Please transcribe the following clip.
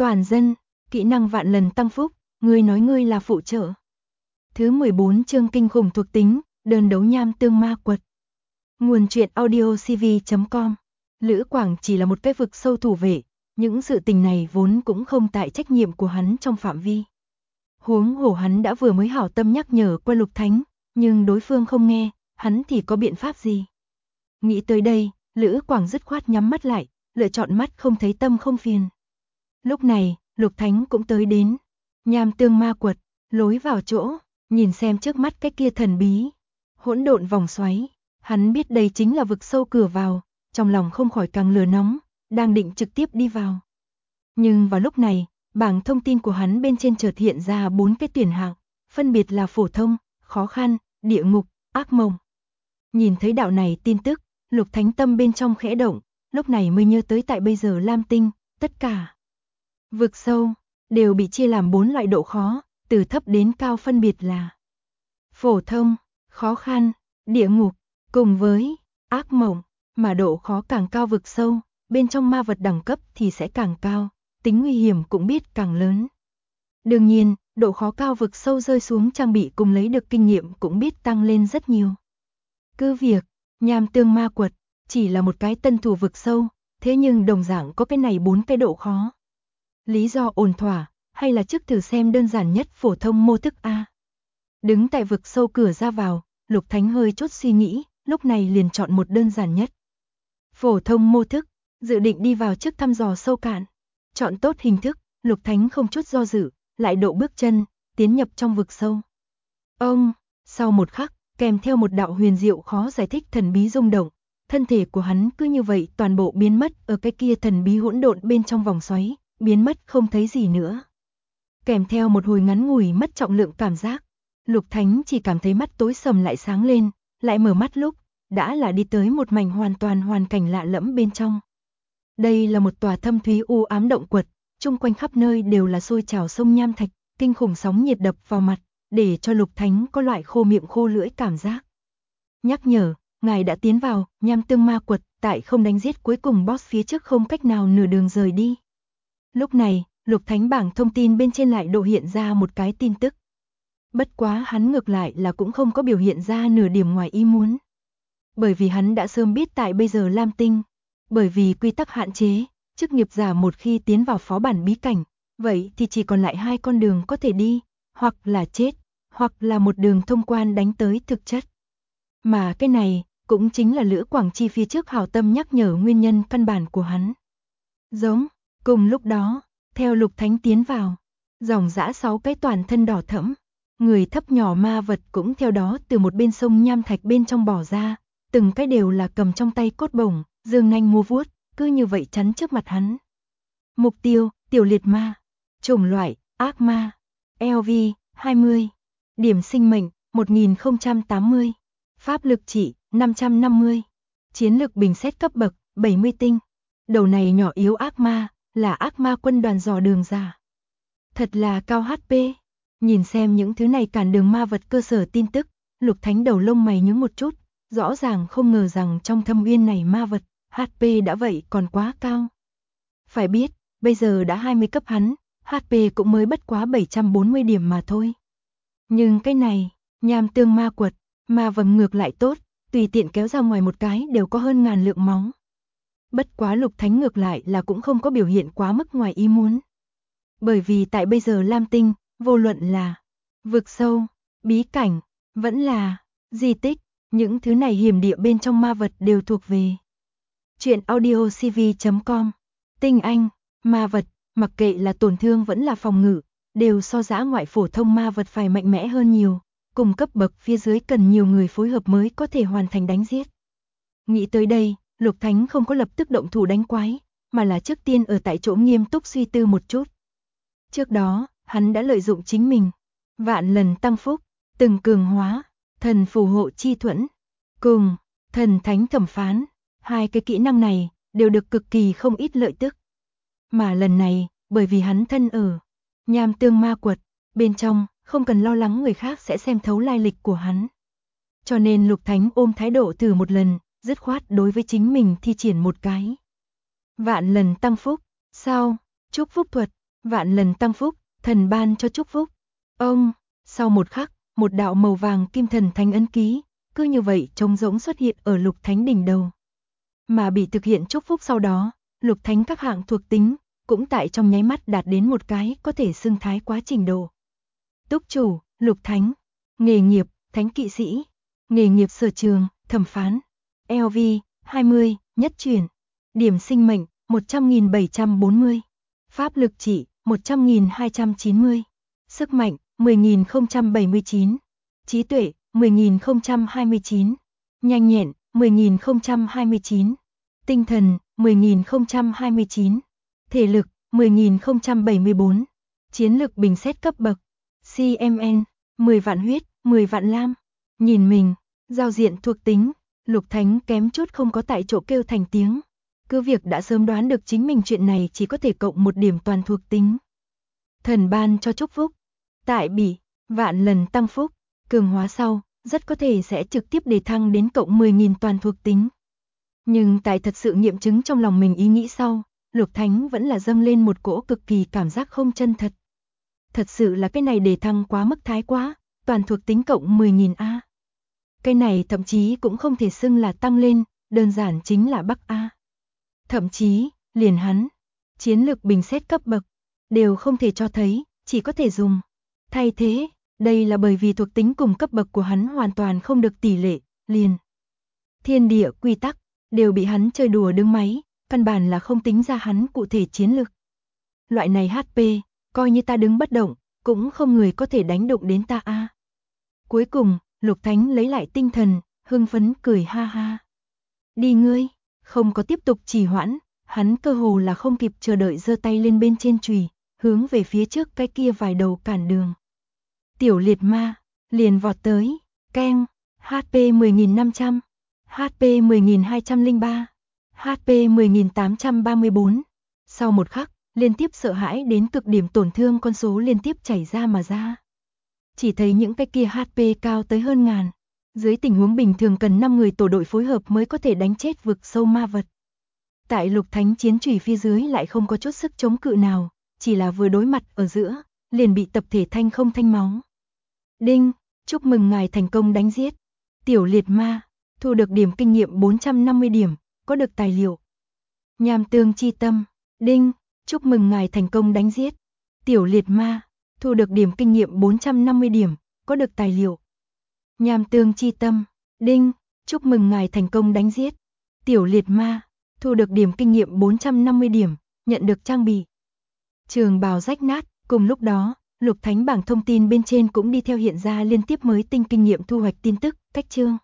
Toàn dân, kỹ năng vạn lần tăng phúc, ngươi nói ngươi là phụ trợ. Thứ 14 chương kinh khủng thuộc tính, đơn đấu nham tương ma quật. Nguồn truyện audio cv.com. Lữ Quảng chỉ là một cái vực sâu thủ vệ, những sự tình này vốn cũng không tại trách nhiệm của hắn trong phạm vi. Huống hồ hắn đã vừa mới hảo tâm nhắc nhở qua Lục Thánh, nhưng đối phương không nghe, hắn thì có biện pháp gì? Nghĩ tới đây, Lữ Quảng dứt khoát nhắm mắt lại, lựa chọn mắt không thấy tâm không phiền. Lúc này, Lục Thánh cũng tới đến. Nham tương ma quật, lối vào chỗ, nhìn xem trước mắt cái kia thần bí, hỗn độn vòng xoáy. Hắn biết đây chính là vực sâu cửa vào, trong lòng không khỏi càng lửa nóng, đang định trực tiếp đi vào. Nhưng vào lúc này, bảng thông tin của hắn bên trên chợt hiện ra 4 cái tuyển hạng, phân biệt là phổ thông, khó khăn, địa ngục, ác mộng. Nhìn thấy đạo này tin tức, Lục Thánh tâm bên trong khẽ động, lúc này mới nhớ tới tại bây giờ Lam Tinh, tất cả vực sâu đều bị chia làm 4 loại độ khó, từ thấp đến cao phân biệt là phổ thông, khó khăn, địa ngục, cùng với ác mộng, mà độ khó càng cao vực sâu, bên trong ma vật đẳng cấp thì sẽ càng cao, tính nguy hiểm cũng biết càng lớn. Đương nhiên, độ khó cao vực sâu rơi xuống trang bị cùng lấy được kinh nghiệm cũng biết tăng lên rất nhiều. Cứ việc, nham tương ma quật chỉ là một cái tân thủ vực sâu, thế nhưng đồng dạng có cái này 4 cái độ khó. Lý do ổn thỏa, hay là trước thử xem đơn giản nhất phổ thông mô thức A. Đứng tại vực sâu cửa ra vào, Lục Thánh hơi chút suy nghĩ, lúc này liền chọn một đơn giản nhất. Phổ thông mô thức, dự định đi vào trước thăm dò sâu cạn. Chọn tốt hình thức, Lục Thánh không chút do dự, lại độ bước chân, tiến nhập trong vực sâu. Sau một khắc, kèm theo một đạo huyền diệu khó giải thích thần bí rung động, thân thể của hắn cứ như vậy toàn bộ biến mất ở cái kia thần bí hỗn độn bên trong vòng xoáy, biến mất không thấy gì nữa. Kèm theo một hồi ngắn ngủi mất trọng lượng cảm giác, Lục Thánh chỉ cảm thấy mắt tối sầm lại sáng lên, lại mở mắt lúc, đã là đi tới một mảnh hoàn toàn hoàn cảnh lạ lẫm bên trong. Đây là một tòa thâm thúy u ám động quật, chung quanh khắp nơi đều là sôi trào sông nham thạch, kinh khủng sóng nhiệt đập vào mặt, để cho Lục Thánh có loại khô miệng khô lưỡi cảm giác. Nhắc nhở, ngài đã tiến vào nham tương ma quật, tại không đánh giết cuối cùng boss phía trước không cách nào nửa đường rời đi. Lúc này, Lục Thánh bảng thông tin bên trên lại độ hiện ra một cái tin tức. Bất quá hắn ngược lại là cũng không có biểu hiện ra nửa điểm ngoài ý muốn. Bởi vì hắn đã sớm biết tại bây giờ Lam Tinh, bởi vì quy tắc hạn chế, chức nghiệp giả một khi tiến vào phó bản bí cảnh, vậy thì chỉ còn lại 2 con đường có thể đi, hoặc là chết, hoặc là một đường thông quan đánh tới thực chất. Mà cái này, cũng chính là Lữ Quảng Chi phía trước hảo tâm nhắc nhở nguyên nhân căn bản của hắn. Cùng lúc đó, theo Lục Thánh tiến vào, dòng dã 6 cái toàn thân đỏ thẫm, người thấp nhỏ ma vật cũng theo đó từ một bên sông nham thạch bên trong bỏ ra, từng cái đều là cầm trong tay cốt bổng, dương nanh múa vuốt, cứ như vậy chắn trước mặt hắn. Mục tiêu, tiểu liệt ma, chủng loại, ác ma, LV, 20, điểm sinh mệnh, 1080, pháp lực trị, 550, chiến lực bình xét cấp bậc, 70 tinh. Đầu này nhỏ yếu ác ma, là ác ma quân đoàn dò đường giả. Thật là cao HP. Nhìn xem những thứ này cản đường ma vật cơ sở tin tức, Lục Thánh đầu lông mày nhướng một chút, rõ ràng không ngờ rằng trong thâm uyên này ma vật, HP đã vậy còn quá cao. Phải biết, bây giờ đã 20 cấp hắn, HP cũng mới bất quá 740 điểm mà thôi. Nhưng cái này, nham tương ma quật, ma vầm ngược lại tốt, tùy tiện kéo ra ngoài một cái đều có hơn 1000 lượng máu. Bất quá Lục Thánh ngược lại là cũng không có biểu hiện quá mức ngoài ý muốn. Bởi vì tại bây giờ Lam Tinh, vô luận là vực sâu, bí cảnh, vẫn là di tích, những thứ này hiểm địa bên trong ma vật đều thuộc về truyện audio cv.com. Tinh anh, ma vật, mặc kệ là tổn thương vẫn là phòng ngự, đều so dã ngoại phổ thông ma vật phải mạnh mẽ hơn nhiều, cùng cấp bậc phía dưới cần nhiều người phối hợp mới có thể hoàn thành đánh giết. Nghĩ tới đây, Lục Thánh không có lập tức động thủ đánh quái, mà là trước tiên ở tại chỗ nghiêm túc suy tư một chút. Trước đó, hắn đã lợi dụng chính mình, vạn lần tăng phúc, từng cường hóa, thần phù hộ chi thuẫn, cùng thần thánh thẩm phán, 2 cái kỹ năng này đều được cực kỳ không ít lợi tức. Mà lần này, bởi vì hắn thân ở nham tương ma quật, bên trong không cần lo lắng người khác sẽ xem thấu lai lịch của hắn. Cho nên Lục Thánh ôm thái độ thử một lần, dứt khoát đối với chính mình thi triển một cái vạn lần tăng phúc. Sau chúc phúc thuật, Vạn lần tăng phúc, thần ban cho chúc phúc. Ông, sau một khắc, một đạo màu vàng kim thần thánh ấn ký, cứ như vậy trống rỗng xuất hiện ở Lục Thánh đỉnh đầu. Mà bị thực hiện chúc phúc sau đó, Lục Thánh các hạng thuộc tính, cũng tại trong nháy mắt đạt đến một cái có thể xưng thái quá trình độ. Túc chủ, Lục Thánh. Nghề nghiệp, Thánh kỵ sĩ. Nghề nghiệp sở trường, thẩm phán. LV, 20, nhất chuyển. Điểm sinh mệnh, 100.740. Pháp lực trị, 100.290. Sức mạnh, 10.079. Trí tuệ, 10.029. Nhanh nhẹn, 10.029. Tinh thần, 10.029. Thể lực, 10.074. Chiến lực bình xét cấp bậc. CMN, 10 vạn huyết, 10 vạn lam. Nhìn mình, giao diện thuộc tính, Lục Thánh kém chút không có tại chỗ kêu thành tiếng. Cứ việc đã sớm đoán được chính mình chuyện này chỉ có thể cộng một điểm toàn thuộc tính. Thần ban cho chúc phúc. Tại bị, vạn lần tăng phúc, cường hóa sau, rất có thể sẽ trực tiếp đề thăng đến cộng 10.000 toàn thuộc tính. Nhưng tại thật sự nghiệm chứng trong lòng mình ý nghĩ sau, Lục Thánh vẫn là dâng lên một cỗ cực kỳ cảm giác không chân thật. Thật sự là cái này đề thăng quá mức thái quá, toàn thuộc tính cộng 10.000 A. Cái này thậm chí cũng không thể xưng là tăng lên, đơn giản chính là Bắc A. Thậm chí, liền hắn, chiến lược bình xét cấp bậc, đều không thể cho thấy, chỉ có thể dùng. Thay thế, đây là bởi vì thuộc tính cùng cấp bậc của hắn hoàn toàn không được tỷ lệ, liền. Thiên địa quy tắc, đều bị hắn chơi đùa đứng máy, căn bản là không tính ra hắn cụ thể chiến lực. Loại này HP, coi như ta đứng bất động, cũng không người có thể đánh động đến ta a. Cuối cùng, Lục Thánh lấy lại tinh thần, hưng phấn cười ha ha. Đi ngươi, không có tiếp tục trì hoãn, hắn cơ hồ là không kịp chờ đợi giơ tay lên bên trên chùy, hướng về phía trước cái kia vài đầu cản đường. Tiểu liệt ma, liền vọt tới, keng, HP 10.500, HP 10.203, HP 10.834. Sau một khắc, liên tiếp sợ hãi đến cực điểm tổn thương con số liên tiếp chảy ra mà ra. Chỉ thấy những cái kia HP cao tới hơn ngàn. Dưới tình huống bình thường cần 5 người tổ đội phối hợp mới có thể đánh chết vực sâu ma vật. Tại Lục Thánh chiến chùy phía dưới lại không có chút sức chống cự nào, chỉ là vừa đối mặt ở giữa, liền bị tập thể thanh không thanh máu. Đinh, chúc mừng ngài thành công đánh giết tiểu liệt ma, thu được điểm kinh nghiệm 450 điểm, có được tài liệu. Nham tương chi tâm, đinh, chúc mừng ngài thành công đánh giết tiểu liệt ma, thu được điểm kinh nghiệm 450 điểm, có được tài liệu. Nham tương chi tâm, đinh, chúc mừng ngài thành công đánh giết tiểu liệt ma, thu được điểm kinh nghiệm 450 điểm, nhận được trang bị. Trường bào rách nát, cùng lúc đó, Lục Thánh bảng thông tin bên trên cũng đi theo hiện ra liên tiếp mới tinh kinh nghiệm thu hoạch tin tức, cách chương.